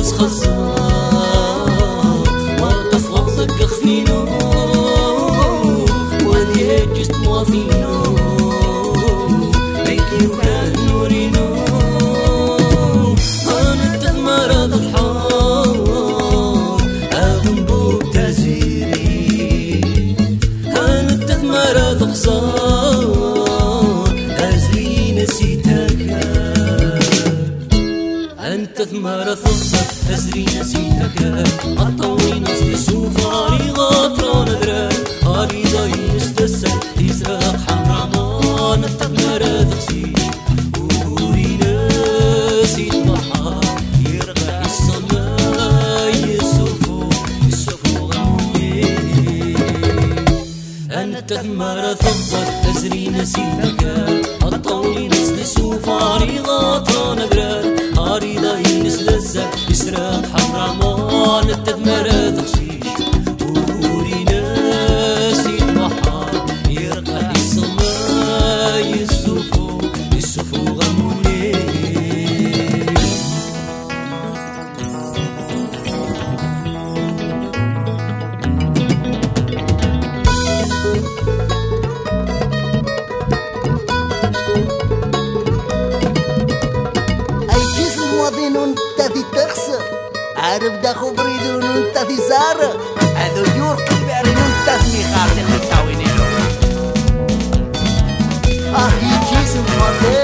خزار وتفرغ زق خفينو ودي جست موافينو ليكي وكان نورينو أنا تدمر الحار أغن بوب تزيري أنا تدمر تخسار أزري نسيتك أنت ثمرة ثغصة أزري نسيتك الطوي نصلي سوفاري غاطرة ندرة هاري ضاي نستسل يسرق حمرامان أنت ثمرة ثغصي وري نسيت بحار يرقع السماء يسوفو غمي أنت ثمرة ثغصة أزري نسيتك الطوي نصلي سوفاري غاطرة ندرة هاري ضاي نسلزة يسرق حمرامان التدمر تخشيش وري ناسي بحار يرقع السماء يسوفو غموني تذي تخسر عارف داخو بريدون تذي زار هذو يور قلبي عرنون تذني خاطر متاويني له يجيس الموضوع